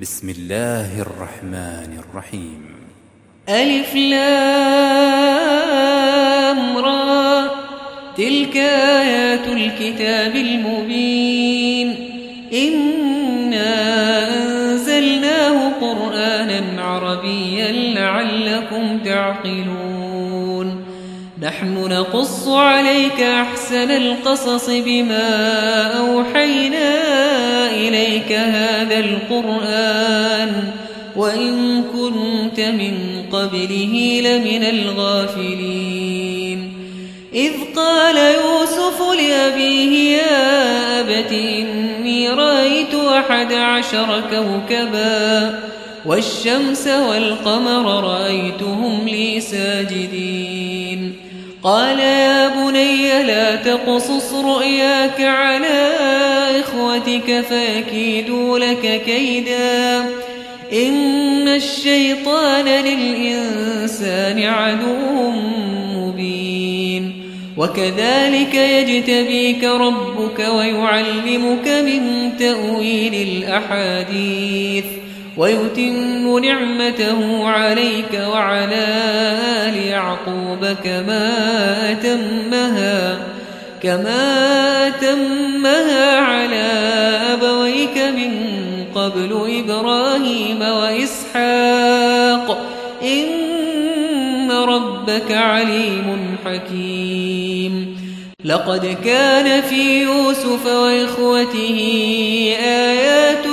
بسم الله الرحمن الرحيم. ألف لام را، تلك آيات الكتاب المبين. إنا أنزلناه قرآنا عربيا لعلكم تعقلون. نحن نقص عليك أحسن القصص بما أوحينا إليك هذا القرآن وإن كنت من قبله لمن الغافلين. إذ قال يوسف لأبيه يا أبت إني رأيت 11 كوكبا والشمس والقمر رأيتهم لي ساجدين. قال يا بني لا تقصص رؤياك على إخوتك فيكيدوا لك كيدا إن الشيطان للإنسان عدو مبين. وكذلك يجتبيك ربك ويعلمك من تأويل الأحاديث ويتم نعمته عليك وعلى آل يعقوب كما أتمها على أبويك من قبل إبراهيم وإسحاق إن ربك عليم حكيم. لقد كان في يوسف وإخوته آيات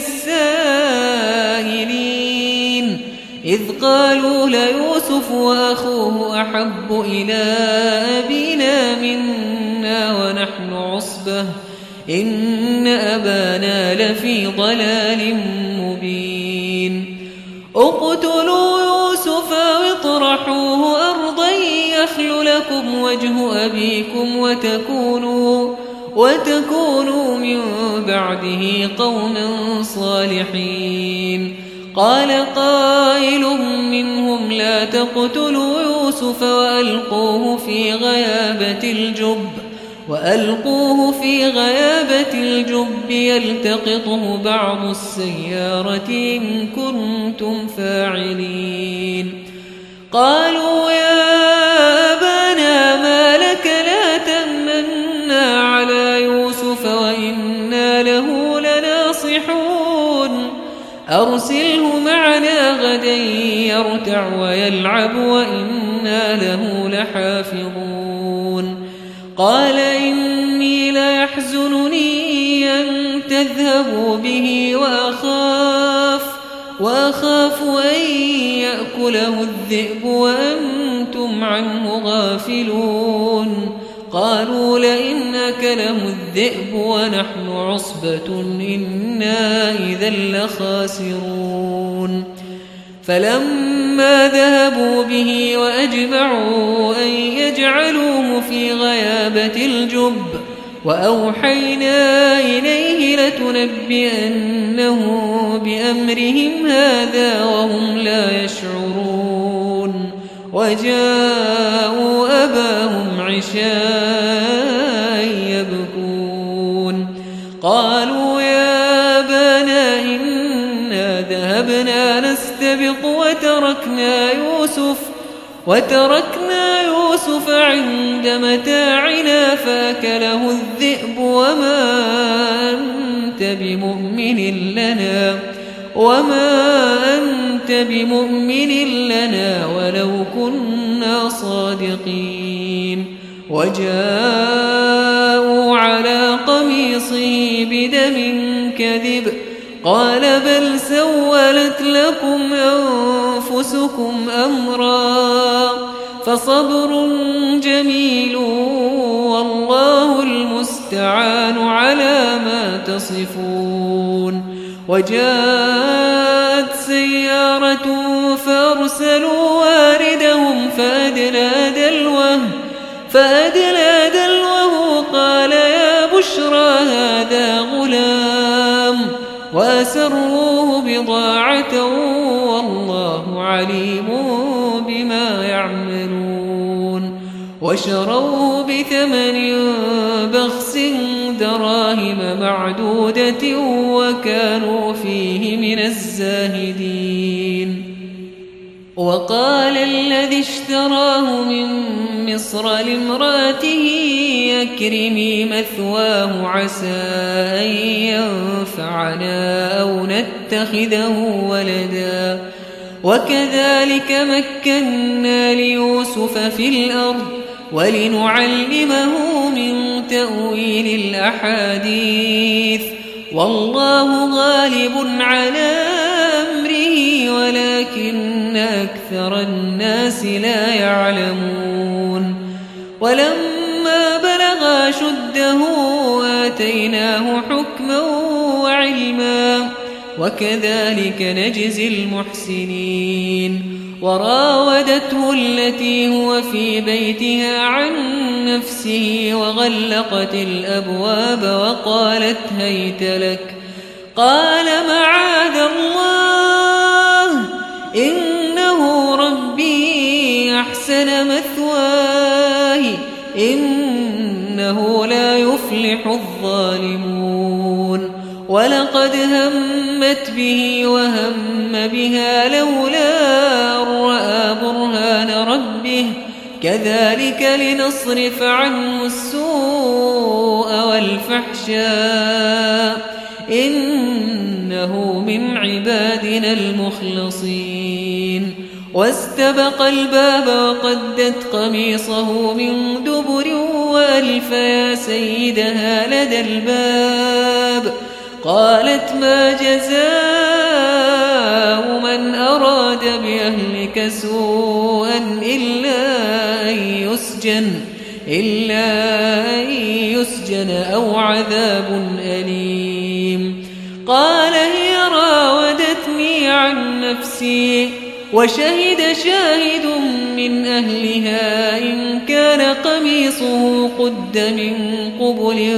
للسائلين إذ قالوا ليوسف وأخوه أحب إلى أبينا منا ونحن عصبة إن أبانا لفي ضلال مبين. اقتلوا يوسف واطرحوه أرضا يخل لكم وجه أبيكم وتكونوا من بعده قوما صالحين. قال قائل منهم لا تقتلوا يوسف وألقوه في غيابة الجب يلتقطه بعض السيارة إن كنتم فاعلين. قالوا يا أبانا ما لك لا تمنا على يوسف وإنا له لناصحون أرسله معنا غدا يرتع ويلعب وإنا له لحافظون. قال إني ليحزنني أن تذهبوا به وأخاف أن يأكله الذئب وأنتم عنه غافلون. قالوا لئن أكله الذئب ونحن عصبة إنا إذا لخاسرون. فلما ذهبوا به وأجمعوا أن يجعلوه في غيابة الجب وأوحينا إليه لتنبئنه بأمرهم هذا وهم لا يشعرون. وجاءوا أباهم عشاء يبكون. قالوا يا أبانا إنا ذهبنا نستبق وتركنا يوسف عند متاعنا فأكله الذئب وما أنت بمؤمن لنا ولو كنا صادقين. وجاءوا على قميصه بدم كذب قال بل سولت لكم أنفسكم أمرا فصبر جميل والله المستعان على ما تصفون. وجاءت سيارة فأرسلوا واردهم فأدلى دلوه قال يا بشرى هذا غلام وأسروه بضاعة والله عليم بما يعملون. وشروه بثمن بخس دراهم معدودة وكانوا فيه من الزاهدين. وقال الذي اشتراه من مصر لامرأته أكرمي مثواه عسى أن ينفعنا أو نتخذه ولدا وكذلك مكنا ليوسف في الأرض ولنعلمه من تأويل الأحاديث والله غالب على أمره ولكن أكثر الناس لا يعلمون. ولما بلغ أشده آتيناه حكما وعلما وكذلك نجزي المحسنين. وراودته التي هو في بيتها عن نفسه وغلقت الأبواب وقالت هيت لك قال معاذ الله إنه ربي أحسن مثواي إنه لا يفلح الظالمون. ولقد همت به وهم بها لولا رأى برهان ربه كذلك لنصرف عنه السوء والفحشاء إنه من عبادنا المخلصين. واستبق الباب وقدت قميصه من دبر وألف يا سيدها لدى الباب قالت ما جزاء من أراد بأهلك سوءا إلا أن يسجن أو عذاب أليم. قال هي راودتني عن نفسي وشهد شاهد من أهلها إن كان قميصه قد من قبل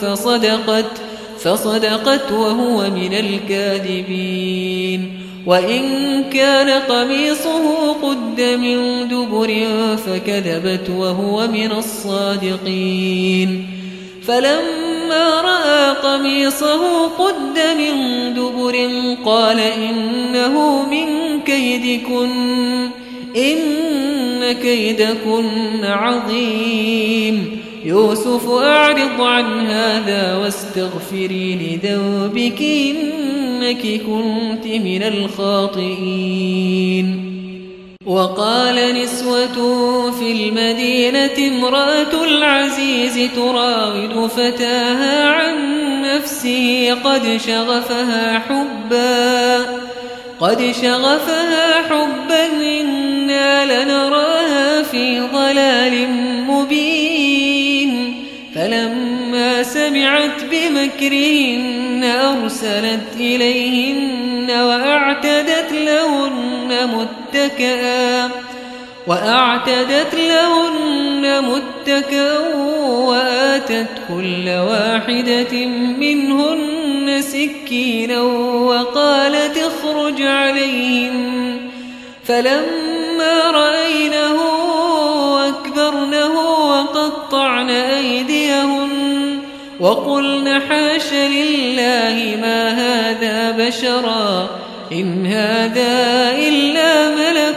فصدقت وهو من الكاذبين وإن كان قميصه قد من دبر فكذبت وهو من الصادقين. فلما رأى قميصه قد من دبر قال إنه من كيدكن إن كيدكن عظيم. يوسف أعرض عن هذا واستغفري لذنبك إنك كنت من الخاطئين. وقال نسوة في المدينة امرأة العزيز تراود فتاها عن نفسه قد شغفها حبا إنا لنراها في ضلال مبين. فلما سمعت بمكرهن أرسلت إليهن وأعتدت لهن متكئا وآتت كل واحدة منهن سكينا وقالت اخرج عليهم. فلما رأينه أكبرنه وقطعن أيديهن وقلن حاش لله ما هذا بشرا إن هذا إلا ملك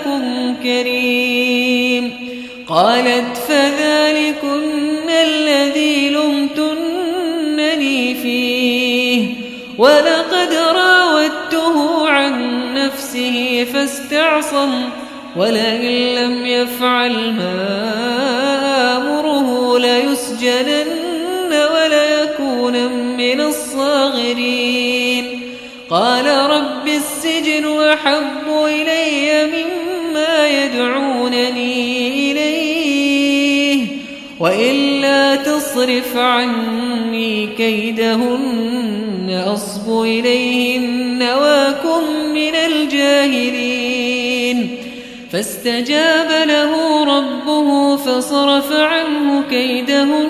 كريم. قالت فذلكن الذي لمتنني فيه ولقد راودته عن نفسه فاستعصم ولئن لم يفعل ما آمره ليسجنن وليكون من الصاغرين. قال رب السجن أحب إلي مما يدعونني إليه وإلا تصرف عني كيدهن أصب إليهن وأكن من الجاهلين. فاستجاب له ربه فصرف عنه كيدهن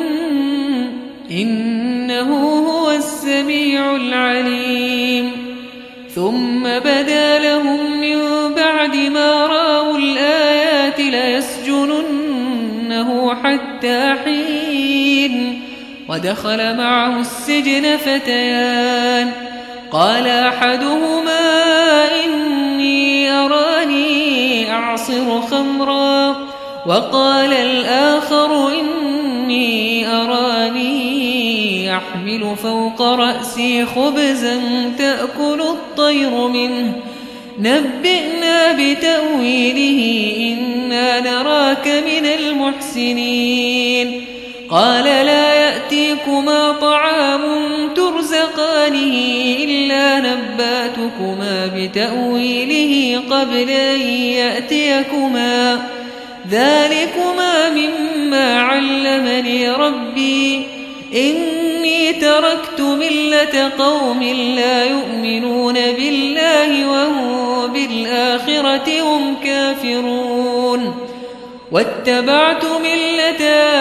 إنه هو السميع العليم. ثم بدا لهم من بعد ما رأوا الآيات ليسجننه عنه حتى حين. ودخل معه السجن فتيان، قال أحدهما إني أراني أعصر خمرا، وقال الآخر إني أراني أحمل فوق رأسي خبزا تأكل الطير منه، نبئنا بتأويله إنا نراك من المحسنين. قال لا يأتيكما طعام ترزقانه إلا نبأتكما بتأويله قبل أن يأتيكما، ذلكما مما علمني ربي، إني تركت ملة قوم لا يؤمنون بالله وهم بالآخرة هم كافرون، واتبعت ملة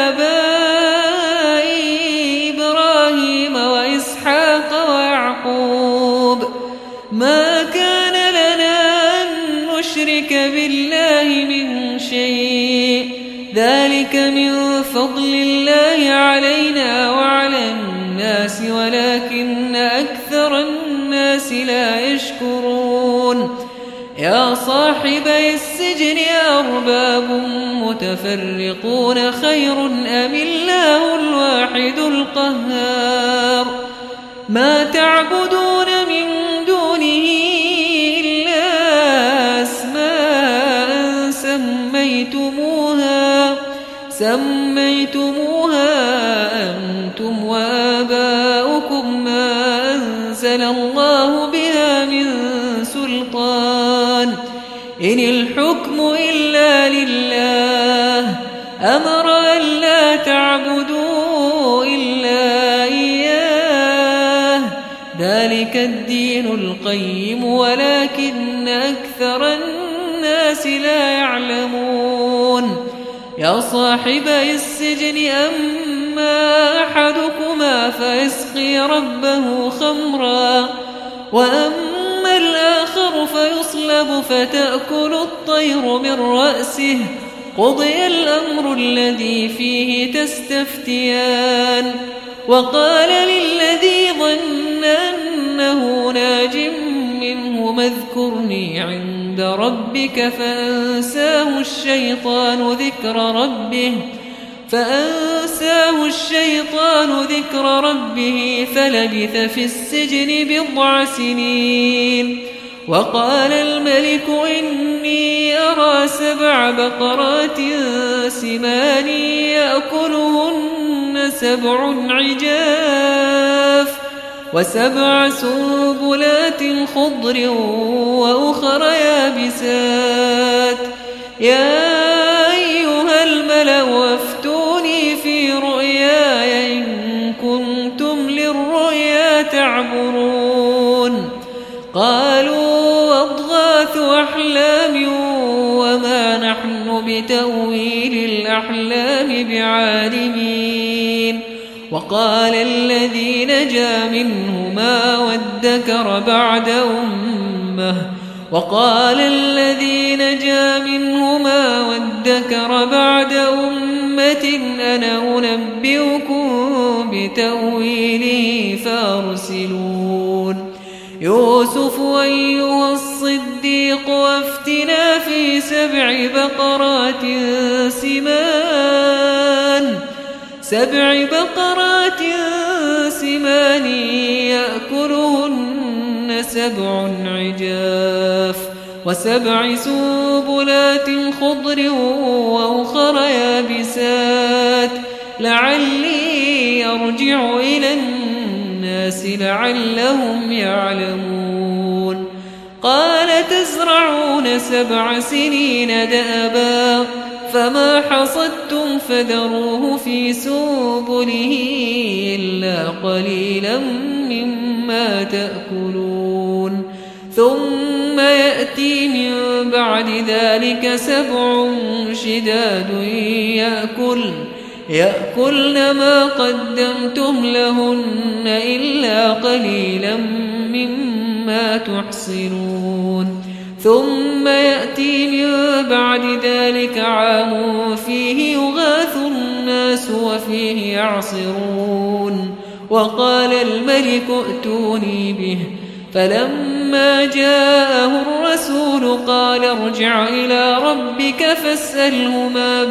آبائي إبراهيم وإسحاق ويعقوب، ما كان لنا أن نشرك بالله من شيء، ذلك من فضل الله علينا وعلى الناس ولكن أكثر الناس لا يشكرون. يا صاحبي السجن أرباب متفرقون خير أم الله الواحد القهار، ما تعبدون من دونه إلا أسماء سميتموها أنتم وآباؤكم ما أنزل الله بها من سلطان، إن الحكم إلا لله، أمر أن لا تعبدوا إلا إياه، ذلك الدين القيم ولكن أكثر الناس لا يعلمون. يا صاحبي السجن أما أحدكما فيسقي ربه خمرا، وأما الآخر فيصلب فتأكل الطير من رأسه، قضي الأمر الذي فيه تستفتيان. وقال للذي ظن أنه ناج منه اذكرني عند ربك فأنساه الشيطان ذكر ربه فلبث في السجن 9 سنين. وقال الملك إني أرى 7 بقرات سمان يأكلهن 7 عجاف و7 سنبلات خضر وأخر يابسات، يا أيها الملأ أفتوني في رؤياي إن كنتم للرؤيا تعبرون. قالوا أضغاث أحلام وما نحن بتأويل الأحلام بعالمين. وقال الذي نجا منهما وادكر بعد أمة أنا أنبئكم بتأويله فأرسلون. يوسف أيها الصديق أفتنا في 7 بقرات سمان يأكلهن 7 عجاف و7 سنبلات خضر وأخر يابسات لعلي أرجع إلى الناس لعلهم يعلمون. قال تزرعون 7 سنين دأبا فما حصدتم فذروه في سنبله إلا قليلا مما تأكلون. ثم يأتي من بعد ذلك 7 شداد يأكلن ما قدمتم لهن إلا قليلا مما تحصنون ثم يأتي من بعد ذلك عام فيه يغاث الناس وفيه يعصرون وقال الملك ائتوني به فلما جاءه الرسول قال ارجع إلى ربك فاسأله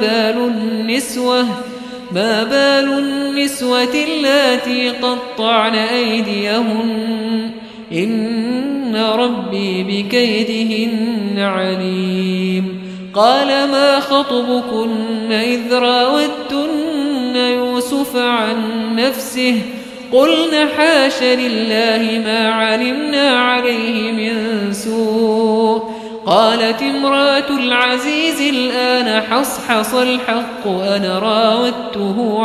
ما بال النسوة اللاتي قطعن أيديهن إن ربي بكيدهن عليم قال ما خطبكن إذ راوتن يوسف عن نفسه قلن حاش لله ما علمنا عليه من سوء قالت امرأة العزيز الآن حصحص الحق أنا راودته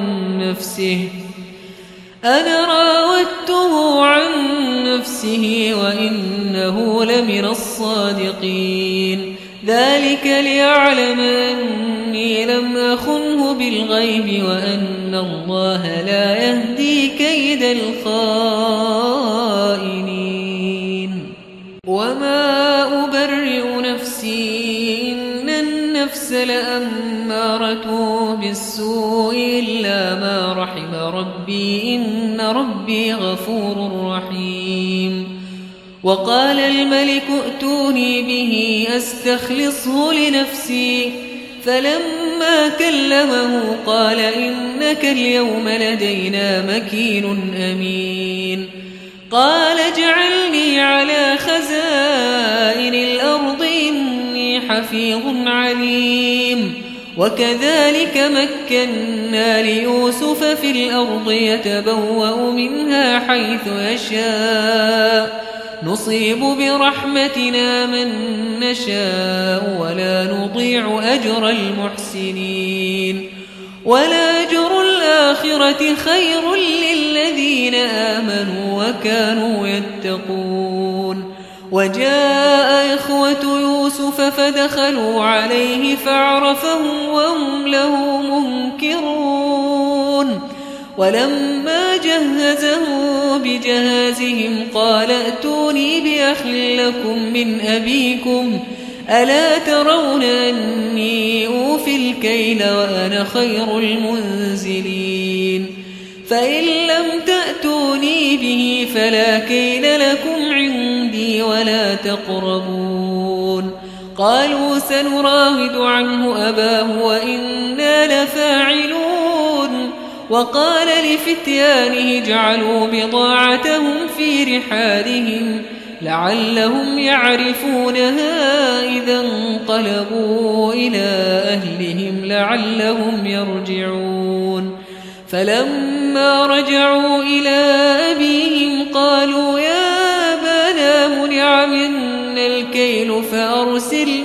عن نفسه وإنه لمن الصادقين ذلك ليعلم أني لم أخنه بالغيب وأن الله لا يهدي كيد الخائنين وما أبرئ نفسي إن النفس لأمارة بالسوء إلا ما رحم ربي إن ربي غفور رحيم وقال الملك ائتوني به أستخلصه لنفسي فلما كلمه قال إنك اليوم لدينا مكين أمين قال اجعلني على خزائن الأرض إني حفيظ عليم وكذلك مكنا ليوسف في الأرض يتبوأ منها حيث يشاء نصيب برحمتنا من نشاء ولا نضيع أجر المحسنين ولأجر الآخرة خير للذين آمنوا وكانوا يتقون وجاء إخوة يوسف فدخلوا عليه فعرفهم وهم له منكرون ولما جهزه بجهازهم قال ائتوني بأخ لكم من أبيكم ألا ترون أني أوفي الكيل وأنا خير المنزلين فإن لم تأتوني به فلا كيل لكم عندي ولا تقربون قالوا سنراود عنه أباه وإنا لفاعلون وقال لفتيانه اجعلوا بضاعتهم في رحالهم لعلهم يعرفونها إذا انقلبوا إلى أهلهم لعلهم يرجعون فلما رجعوا إلى أبيهم قالوا يا أبانا منع منا الكيل فأرسل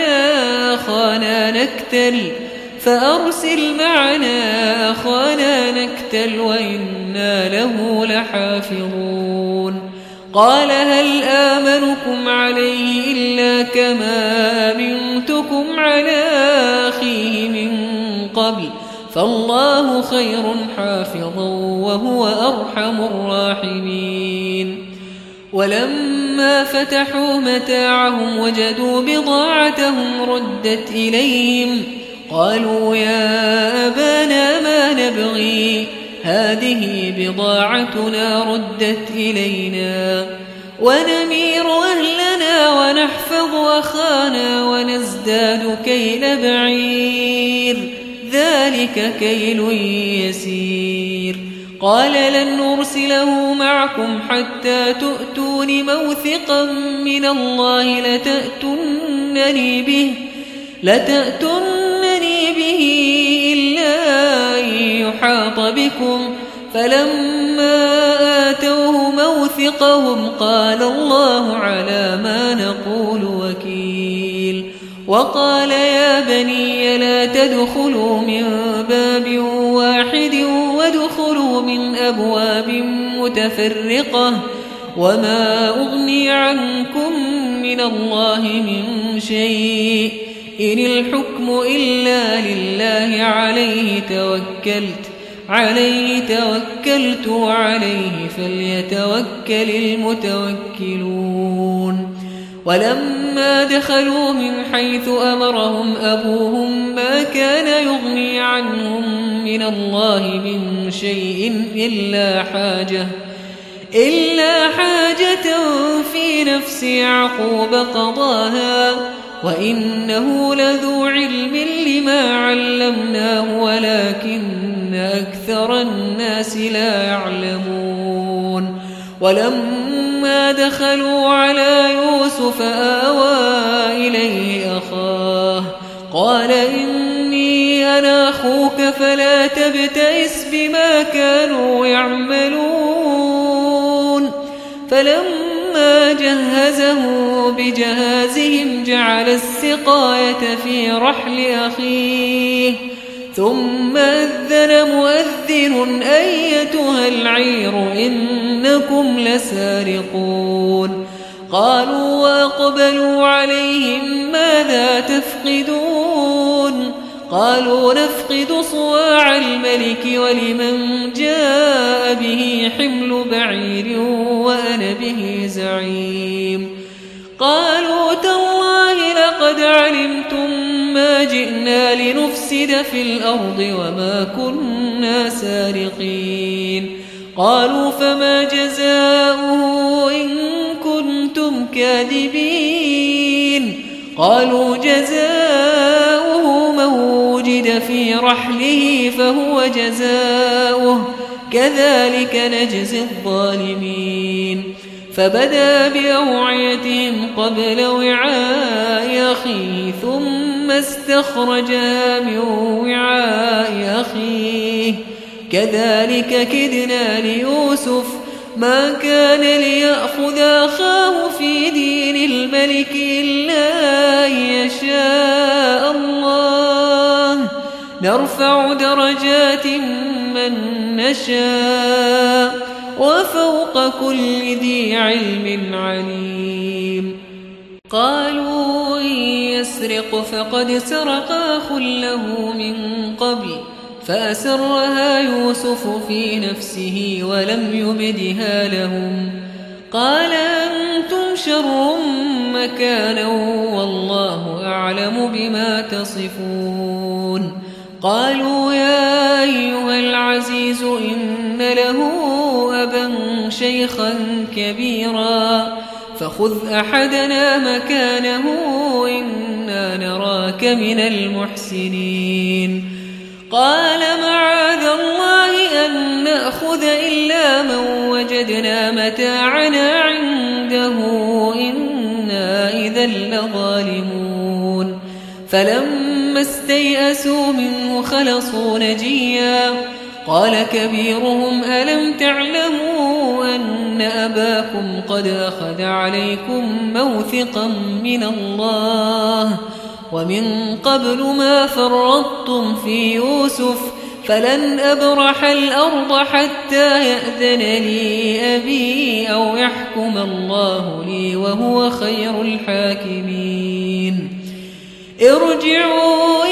معنا أخانا نكتل وإنا له لحافظون قال هل آمنكم عليه إلا كما أمنتكم على أخيه من قبل فالله خير حافظا وهو أرحم الراحمين ولما فتحوا متاعهم وجدوا بضاعتهم ردت إليهم قالوا يا أبانا ما نبغي هذه بضاعتنا ردت إلينا ونمير أهلنا ونحفظ أخانا ونزداد كيل بعير ذلك كيل يسير قال لن نرسله معكم حتى تؤتون موثقا من الله لتأتونني به إلا أن يحاط بكم فلما آتوه موثقهم قال الله على ما نقول وكيل وقال يا بني لا تدخلوا من باب واحد وادخلوا من أبواب متفرقة وما أغني عنكم من الله من شيء إن الحكم إلا لله عليه توكلت وعليه فليتوكل المتوكلون ولما دخلوا من حيث أمرهم أبوهم ما كان يغني عنهم من الله من شيء إلا حاجة في نفس يعقوب قضاها وإنه لذو علم لما علمناه ولكن أكثر الناس لا يعلمون ولما دخلوا على يوسف آوى إليه أخاه قال إني أنا أخوك فلا تبتئس بما كانوا يعملون فلما جهزه بجهازهم جعل السقاية في رحل أخيه ثم أذن مؤذن أيتها العير إنكم لسارقون قالوا وأقبلوا عليهم ماذا تفقدون قالوا نفقد صواع الملك ولمن جاء به حمل بعير وأنا به زعيم قالوا تالله لقد علمتم ما جئنا لنفسد في الأرض وما كنا سارقين قالوا فما جزاؤه إن كنتم كاذبين قالوا جزاؤه من وجد في رحله فهو جزاؤه كذلك نجزي الظالمين فبدأ بأوعيتهم قبل وعاء أخيه ثم استخرجها من وعاء أخيه كذلك كدنا ليوسف ما كان ليأخذ أخاه في دين الملك إلا أن يشاء الله نرفع درجات من نشاء وفوق كل ذي علم عليم قالوا إن يسرق فقد سرق أخ له من قبل فأسرها يوسف في نفسه ولم يبدها لهم قال أنتم شر مكانا والله أعلم بما تصفون قالوا يا أيها العزيز إن له أبا شيخا كبيرا فخذ أحدنا مكانه إنا نراك من المحسنين قال معاذ الله أن نأخذ إلا من وجدنا متاعنا عنده إنا إذا لظالمون فلما استيئسوا منه خلصوا نجيا قال كبيرهم ألم تعلموا أن أباكم قد أخذ عليكم موثقا من الله ومن قبل ما فرطتم في يوسف فلن أبرح الأرض حتى يأذن لي أبي أو يحكم الله لي وهو خير الحاكمين ارجعوا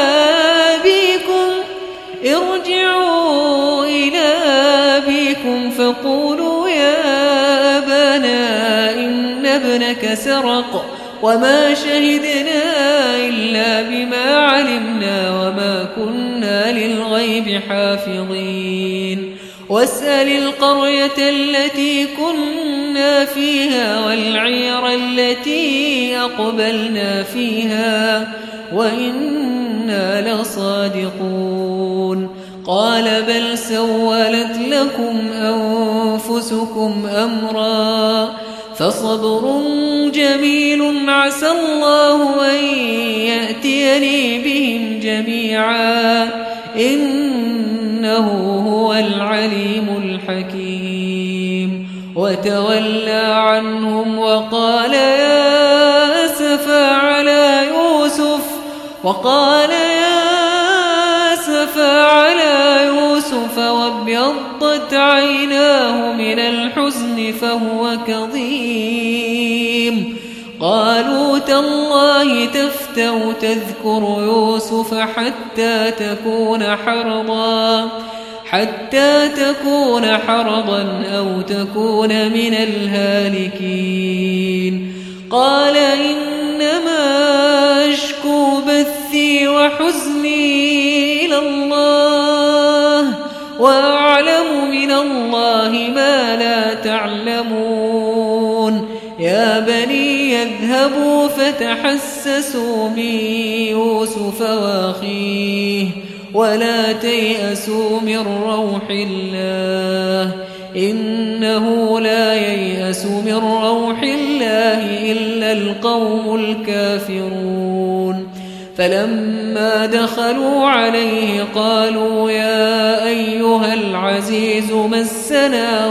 إلى أبيكم فقولوا يا أبانا إن ابنك سرق وما شهدنا إلا بما علمنا وما كنا للغيب حافظين واسأل القرية التي كنا فيها والعير التي أقبلنا فيها وإنا لصادقون قال بل سولت لكم أنفسكم أمرا فصبر جميل عسى الله أن يأتيني بهم جميعا إنه هو العليم الحكيم وتولى عنهم وقال يا أسفى على يوسف وابيضت عيناه من الحزن فهو كظيم قالوا تالله تفتأ أو تذكر يوسف حتى تكون حرضا أو تكون من الهالكين قال إنما أشكو بثي وحزني إلى الله وأعلم من الله ما لا تعلمون يا بني اذهبوا فتحسسوا من يوسف وأخيه ولا تيأسوا من روح الله إنه لا ييأس من روح الله إلا القوم الكافرون فلما دخلوا عليه قالوا يا أيها العزيز مسنا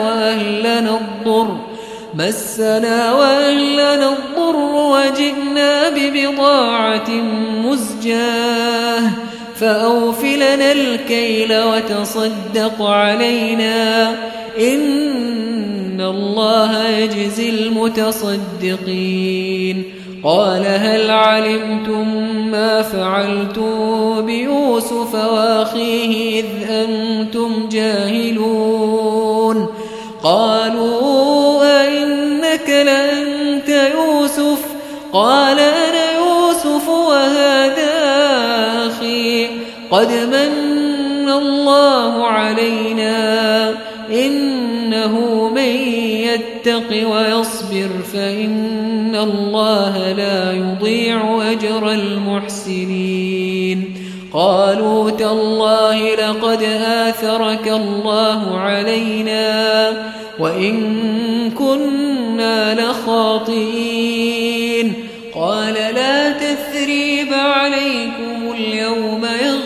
وأهلنا الضر وجئنا ببضاعة مزجاة فأوفلنا الكيل وتصدق علينا إن الله يجزي المتصدقين قال هل علمتم ما فعلتم بيوسف وأخيه إذ أنتم جاهلون قالوا أئنك لأنت يوسف قال أنا يوسف وهذا أخي قد من الله علينا إنه من يتق ويصبر فإن الله لا يضيع أجر المحسنين قالوا تالله لقد آثرك الله علينا وإن كنا لخاطئين قال لا تثريب عليكم اليوم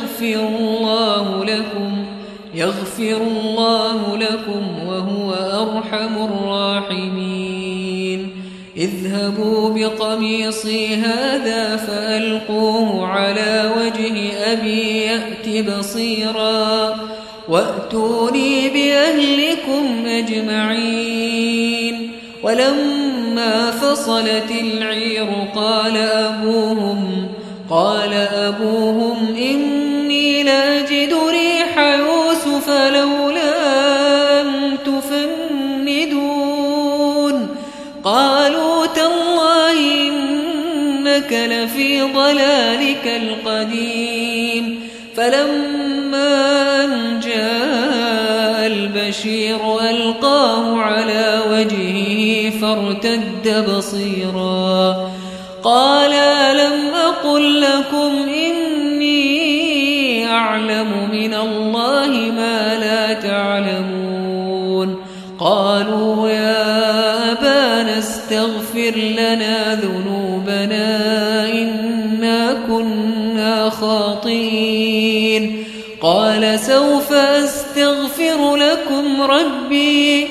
يغفر الله لكم وهو أرحم الراحمين اذهبوا بقميصي هذا فألقوه على وجه أبي يأت بصيرا وأتوني بأهلكم أجمعين ولما فصلت العير قال أبوهم إني لأجد ريح يوسف لولا أن تفندون قالوا تالله إنك لفي ضلالك القديم فلما أن جاء البشير ألقاه على وجهه فارتد بصيرا قال ألم أقل لكم إني أعلم من الله ما لا تعلمون قالوا يا أبانا استغفر لنا ذنوبنا إنا كنا خاطئين قال سوف أستغفر لكم ربي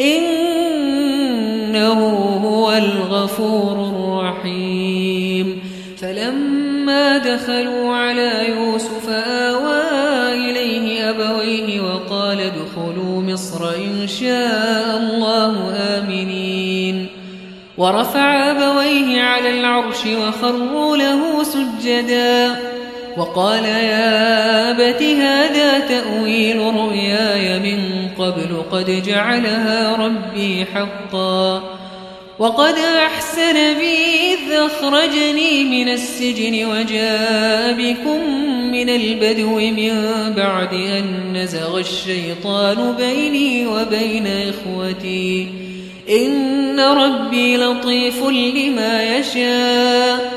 إنه هو الغفور الرحيم فلما دخلوا على يوسف آوى إليه أبويه وقال ادخلوا مصر إن شاء الله آمنين ورفع أبويه على العرش وخروا له سجدا وقال يا أبت هذا تأويل رؤياي من قبل قد جعلها ربي حقا وقد أحسن بي إذ أخرجني من السجن وجاء بكم من البدو من بعد أن نزغ الشيطان بيني وبين إخوتي إن ربي لطيف لما يشاء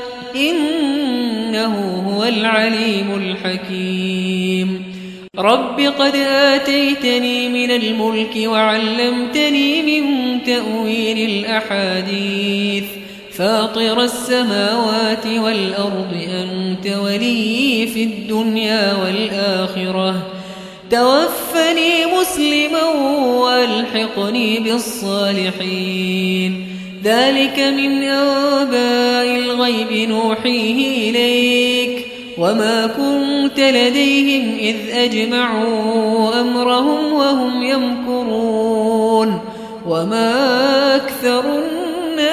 إنه هو العليم الحكيم رب قد آتيتني من الملك وعلمتني من تأويل الأحاديث فاطر السماوات والأرض أنت ولي في الدنيا والآخرة توفني مسلما والحقني بالصالحين ذلك من أنباء الغيب نوحيه إليك وما كنت لديهم إذ أجمعوا أمرهم وهم يمكرون وما أكثر الناس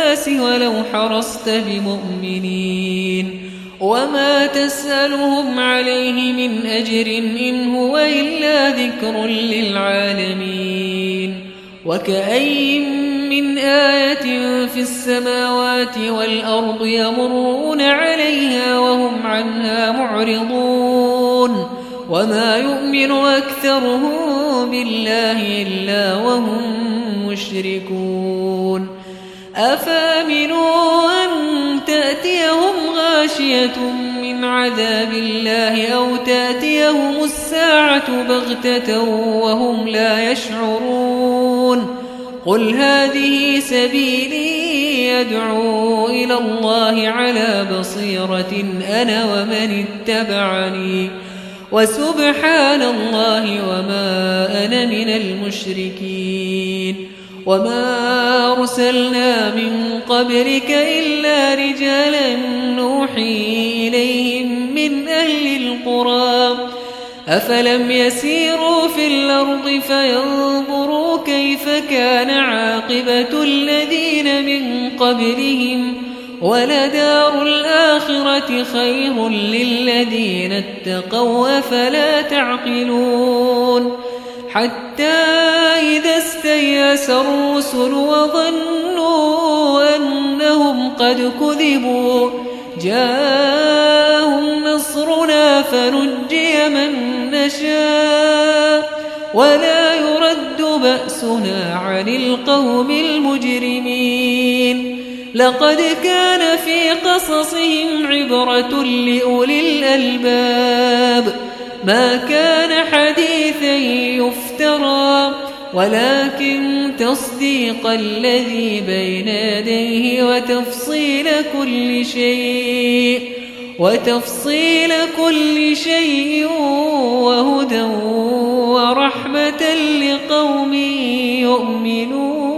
الناس ولو حرصت بمؤمنين وما تسألهم عليه من أجر إن هو إلا ذكر للعالمين وكأي من آية في السماوات والأرض يمرون عليها وهم عنها معرضون وما يؤمن أكثرهم بالله إلا وهم مشركون أفامنوا أن تأتيهم غاشية من عذاب الله أو تأتيهم الساعة بغتة وهم لا يشعرون قل هذه سبيلي يدعو إلى الله على بصيرة أنا ومن اتبعني وسبحان الله وما أنا من المشركين وما أرسلنا من قبلك إلا رجالا نوحي إليهم من أهل القرى أفلم يسيروا في الأرض فينظروا كيف كان عاقبة الذين من قبلهم ولدار الآخرة خير للذين اتقوا أفلا تعقلون حتى إذا استيأس الرسل وظنوا أنهم قد كذبوا جاءهم نصرنا فنجي من نشاء ولا يرد بأسنا عن القوم المجرمين لقد كان في قصصهم عبرة لأولي الألباب ما كان حديثا يفترى ولكن تصديق الذي بين يديه وتفصيل كل شيء وهدى ورحمة لقوم يؤمنون